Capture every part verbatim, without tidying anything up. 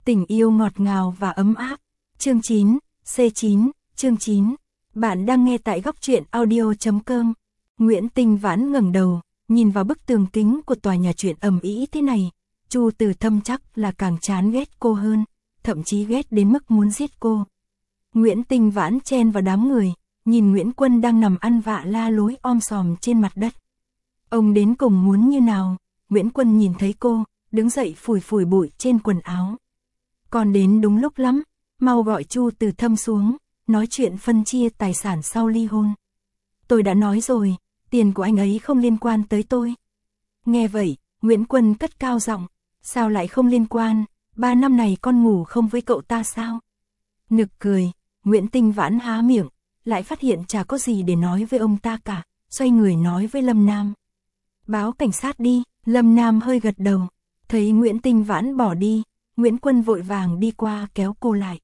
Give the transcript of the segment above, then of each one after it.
Tình yêu ngọt ngào và ấm áp. Chương chín, C chín, chương chín. Bạn đang nghe tại góc truyện audio chấm com. Nguyễn Tinh Vãn ngẩng đầu, nhìn vào bức tường kính của tòa nhà chuyện ầm ĩ thế này. Chu Từ Thâm chắc là càng chán ghét cô hơn, thậm chí ghét đến mức muốn giết cô. Nguyễn Tinh Vãn chen vào đám người, nhìn Nguyễn Quân đang nằm ăn vạ la lối om sòm trên mặt đất. Ông đến cùng muốn như nào? Nguyễn Quân nhìn thấy cô, đứng dậy phủi phủi bụi trên quần áo. Còn đến đúng lúc lắm, mau gọi Chu Từ Thâm xuống, nói chuyện phân chia tài sản sau ly hôn. Tôi đã nói rồi, tiền của anh ấy không liên quan tới tôi. Nghe vậy, Nguyễn Quân cất cao giọng, sao lại không liên quan, ba năm này con ngủ không với cậu ta sao? Nực cười, Nguyễn Tinh Vãn há miệng, lại phát hiện chả có gì để nói với ông ta cả, xoay người nói với Lâm Nam. Báo cảnh sát đi. Lâm Nam hơi gật đầu, thấy Nguyễn Tinh Vãn bỏ đi, Nguyễn Quân vội vàng đi qua kéo cô lại.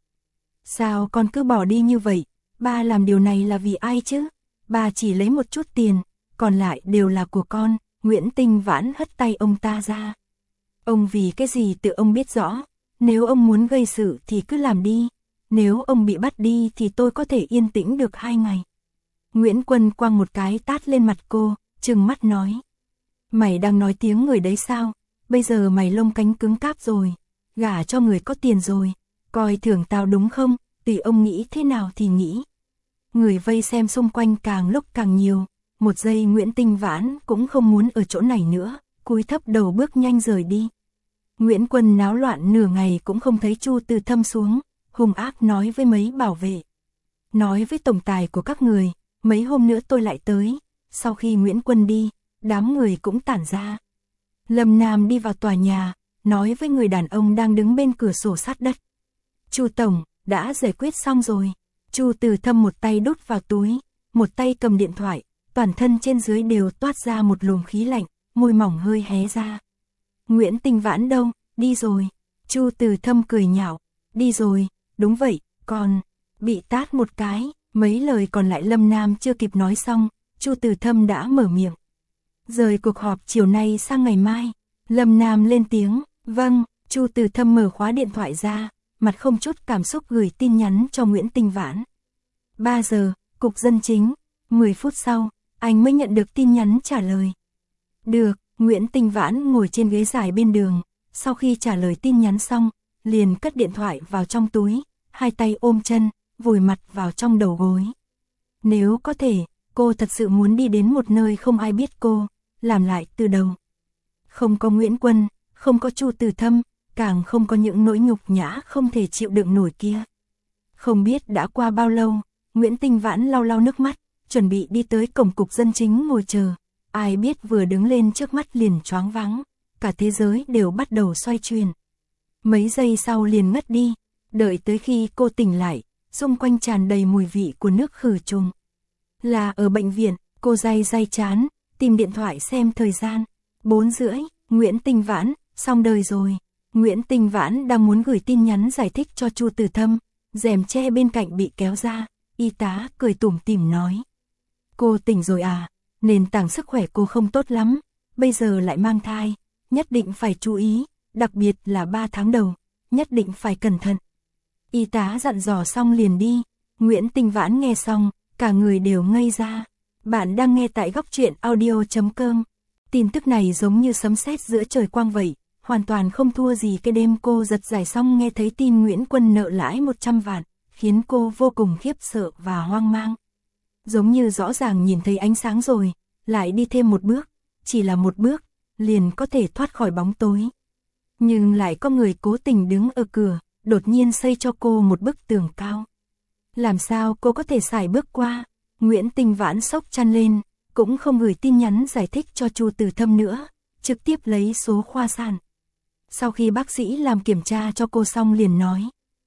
Sao con cứ bỏ đi như vậy, ba làm điều này là vì ai chứ? Ba chỉ lấy một chút tiền, còn lại đều là của con. Nguyễn Tinh Vãn hất tay ông ta ra. Ông vì cái gì tự ông biết rõ, nếu ông muốn gây sự thì cứ làm đi, nếu ông bị bắt đi thì tôi có thể yên tĩnh được hai ngày. Nguyễn Quân quăng một cái tát lên mặt cô, trừng mắt nói. Mày đang nói tiếng người đấy sao, bây giờ mày lông cánh cứng cáp rồi, gả cho người có tiền rồi, coi thường tao đúng không, tùy ông nghĩ thế nào thì nghĩ. Người vây xem xung quanh càng lúc càng nhiều, một giây Nguyễn Tinh Vãn cũng không muốn ở chỗ này nữa, cúi thấp đầu bước nhanh rời đi. Nguyễn Quân náo loạn nửa ngày cũng không thấy Chu Từ Thâm xuống, hung ác nói với mấy bảo vệ. Nói với tổng tài của các người, mấy hôm nữa tôi lại tới. Sau khi Nguyễn Quân đi, đám người cũng tản ra. Lâm Nam đi vào tòa nhà, nói với người đàn ông đang đứng bên cửa sổ sát đất. Chu tổng, đã giải quyết xong rồi. Chu Từ Thâm một tay đút vào túi, một tay cầm điện thoại, toàn thân trên dưới đều toát ra một luồng khí lạnh, môi mỏng hơi hé ra. Nguyễn Tinh Vãn đâu, đi rồi. Chu Từ Thâm cười nhạo, đi rồi, đúng vậy, còn bị tát một cái. Mấy lời còn lại Lâm Nam chưa kịp nói xong, Chu Từ Thâm đã mở miệng. Rời cuộc họp chiều nay sang ngày mai. Lâm Nam lên tiếng, vâng. Chu Từ Thâm mở khóa điện thoại ra, mặt không chút cảm xúc gửi tin nhắn cho Nguyễn Tinh Vãn. ba giờ, cục dân chính. mười phút sau, anh mới nhận được tin nhắn trả lời. Được. Nguyễn Tinh Vãn ngồi trên ghế dài bên đường, sau khi trả lời tin nhắn xong, liền cất điện thoại vào trong túi, hai tay ôm chân, vùi mặt vào trong đầu gối. Nếu có thể, cô thật sự muốn đi đến một nơi không ai biết cô, làm lại từ đầu. Không có Nguyễn Quân, không có Chu Từ Thâm, càng không có những nỗi nhục nhã không thể chịu đựng nổi kia. Không biết đã qua bao lâu, Nguyễn Tinh Vãn lau lau nước mắt, chuẩn bị đi tới cổng cục dân chính ngồi chờ. Ai biết vừa đứng lên trước mắt liền choáng váng, cả thế giới đều bắt đầu xoay chuyển. Mấy giây sau liền ngất đi, đợi tới khi cô tỉnh lại, xung quanh tràn đầy mùi vị của nước khử trùng. Là ở bệnh viện, cô day day chán, tìm điện thoại xem thời gian. Bốn rưỡi, Nguyễn Tinh Vãn, xong đời rồi. Nguyễn Tinh Vãn đang muốn gửi tin nhắn giải thích cho Chu Từ Thâm, rèm che bên cạnh bị kéo ra, y tá cười tủm tỉm nói. Cô tỉnh rồi à, nền tảng sức khỏe cô không tốt lắm, bây giờ lại mang thai, nhất định phải chú ý, đặc biệt là ba tháng đầu, nhất định phải cẩn thận. Y tá dặn dò xong liền đi. Nguyễn Tinh Vãn nghe xong, cả người đều ngây ra. Bạn đang nghe tại góc truyện audio chấm com. Tin tức này giống như sấm sét giữa trời quang vậy, hoàn toàn không thua gì cái đêm cô giật giải xong nghe thấy tin Nguyễn Quân nợ lãi một trăm vạn, khiến cô vô cùng khiếp sợ và hoang mang. Giống như rõ ràng nhìn thấy ánh sáng rồi, lại đi thêm một bước, chỉ là một bước, liền có thể thoát khỏi bóng tối. Nhưng lại có người cố tình đứng ở cửa, đột nhiên xây cho cô một bức tường cao. Làm sao cô có thể sải bước qua? Nguyễn Tinh Vãn sốc chăn lên, cũng không gửi tin nhắn giải thích cho Chu Từ Thâm nữa, trực tiếp lấy số khoa sản. Sau khi bác sĩ làm kiểm tra cho cô xong liền nói.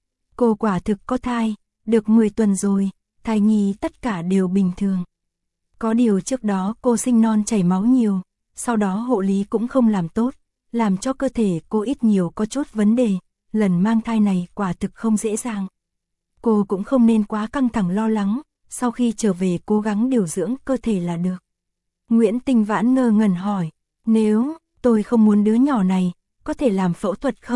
Cô quả thực có thai, được mười tuần rồi, thai nhi tất cả đều bình thường. Có điều trước đó cô sinh non chảy máu nhiều, sau đó hộ lý cũng không làm tốt, làm cho cơ thể cô ít nhiều có chút vấn đề, lần mang thai này quả thực không dễ dàng. Cô cũng không nên quá căng thẳng lo lắng, sau khi trở về cố gắng điều dưỡng cơ thể là được. Nguyễn Tinh Vãn ngơ ngẩn hỏi, nếu tôi không muốn đứa nhỏ này, có thể làm phẫu thuật không?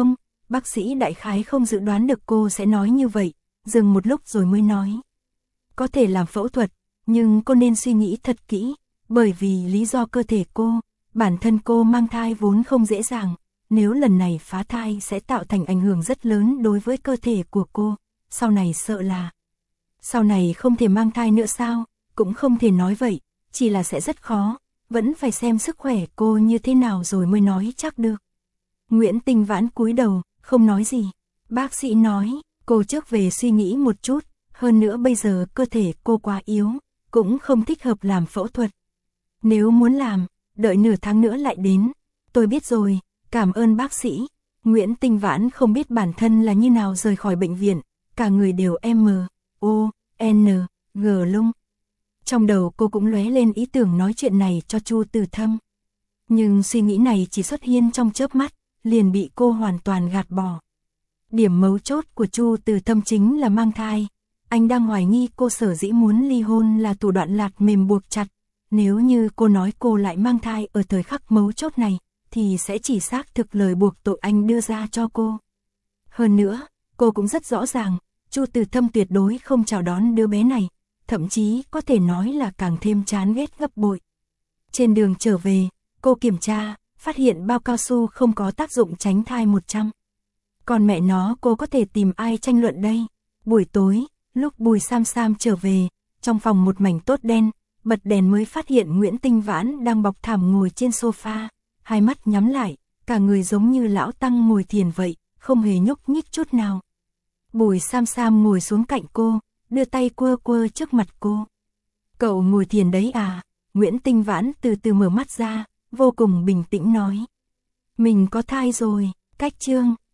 bác sĩ đại khái không dự đoán được cô sẽ nói như vậy, dừng một lúc rồi mới nói. Có thể làm phẫu thuật, nhưng cô nên suy nghĩ thật kỹ, bởi vì lý do cơ thể cô, bản thân cô mang thai vốn không dễ dàng, nếu lần này phá thai sẽ tạo thành ảnh hưởng rất lớn đối với cơ thể của cô, sau này sợ là... Sau này không thể mang thai nữa sao, cũng không thể nói vậy, chỉ là sẽ rất khó, vẫn phải xem sức khỏe cô như thế nào rồi mới nói chắc được. Nguyễn Tinh Vãn cúi đầu, không nói gì. Bác sĩ nói, cô trước về suy nghĩ một chút, hơn nữa bây giờ cơ thể cô quá yếu, cũng không thích hợp làm phẫu thuật. Nếu muốn làm, đợi nửa tháng nữa lại đến. Tôi biết rồi, cảm ơn bác sĩ. Nguyễn Tinh Vãn không biết bản thân là như nào rời khỏi bệnh viện, cả người đều M, O, N, G lung. Trong đầu cô cũng lóe lên ý tưởng nói chuyện này cho Chu Từ Thâm. Nhưng suy nghĩ này chỉ xuất hiện trong chớp mắt, liền bị cô hoàn toàn gạt bỏ. Điểm mấu chốt của Chu Từ Thâm chính là mang thai. Anh đang hoài nghi cô sở dĩ muốn ly hôn là thủ đoạn lạt mềm buộc chặt. Nếu như cô nói cô lại mang thai ở thời khắc mấu chốt này, thì sẽ chỉ xác thực lời buộc tội anh đưa ra cho cô. Hơn nữa, cô cũng rất rõ ràng, Chu Từ Thâm tuyệt đối không chào đón đứa bé này, thậm chí có thể nói là càng thêm chán ghét gấp bội. Trên đường trở về, cô kiểm tra, phát hiện bao cao su không có tác dụng tránh thai một trăm. Còn mẹ nó cô có thể tìm ai tranh luận đây? Buổi tối, lúc Bùi Sam Sam trở về, trong phòng một mảnh tốt đen, bật đèn mới phát hiện Nguyễn Tinh Vãn đang bọc thảm ngồi trên sofa, hai mắt nhắm lại, cả người giống như lão tăng ngồi thiền vậy, không hề nhúc nhích chút nào. Bùi Sam Sam ngồi xuống cạnh cô, đưa tay quơ quơ trước mặt cô. Cậu ngồi thiền đấy à? Nguyễn Tinh Vãn từ từ mở mắt ra, vô cùng bình tĩnh nói. Mình có thai rồi, cách chương.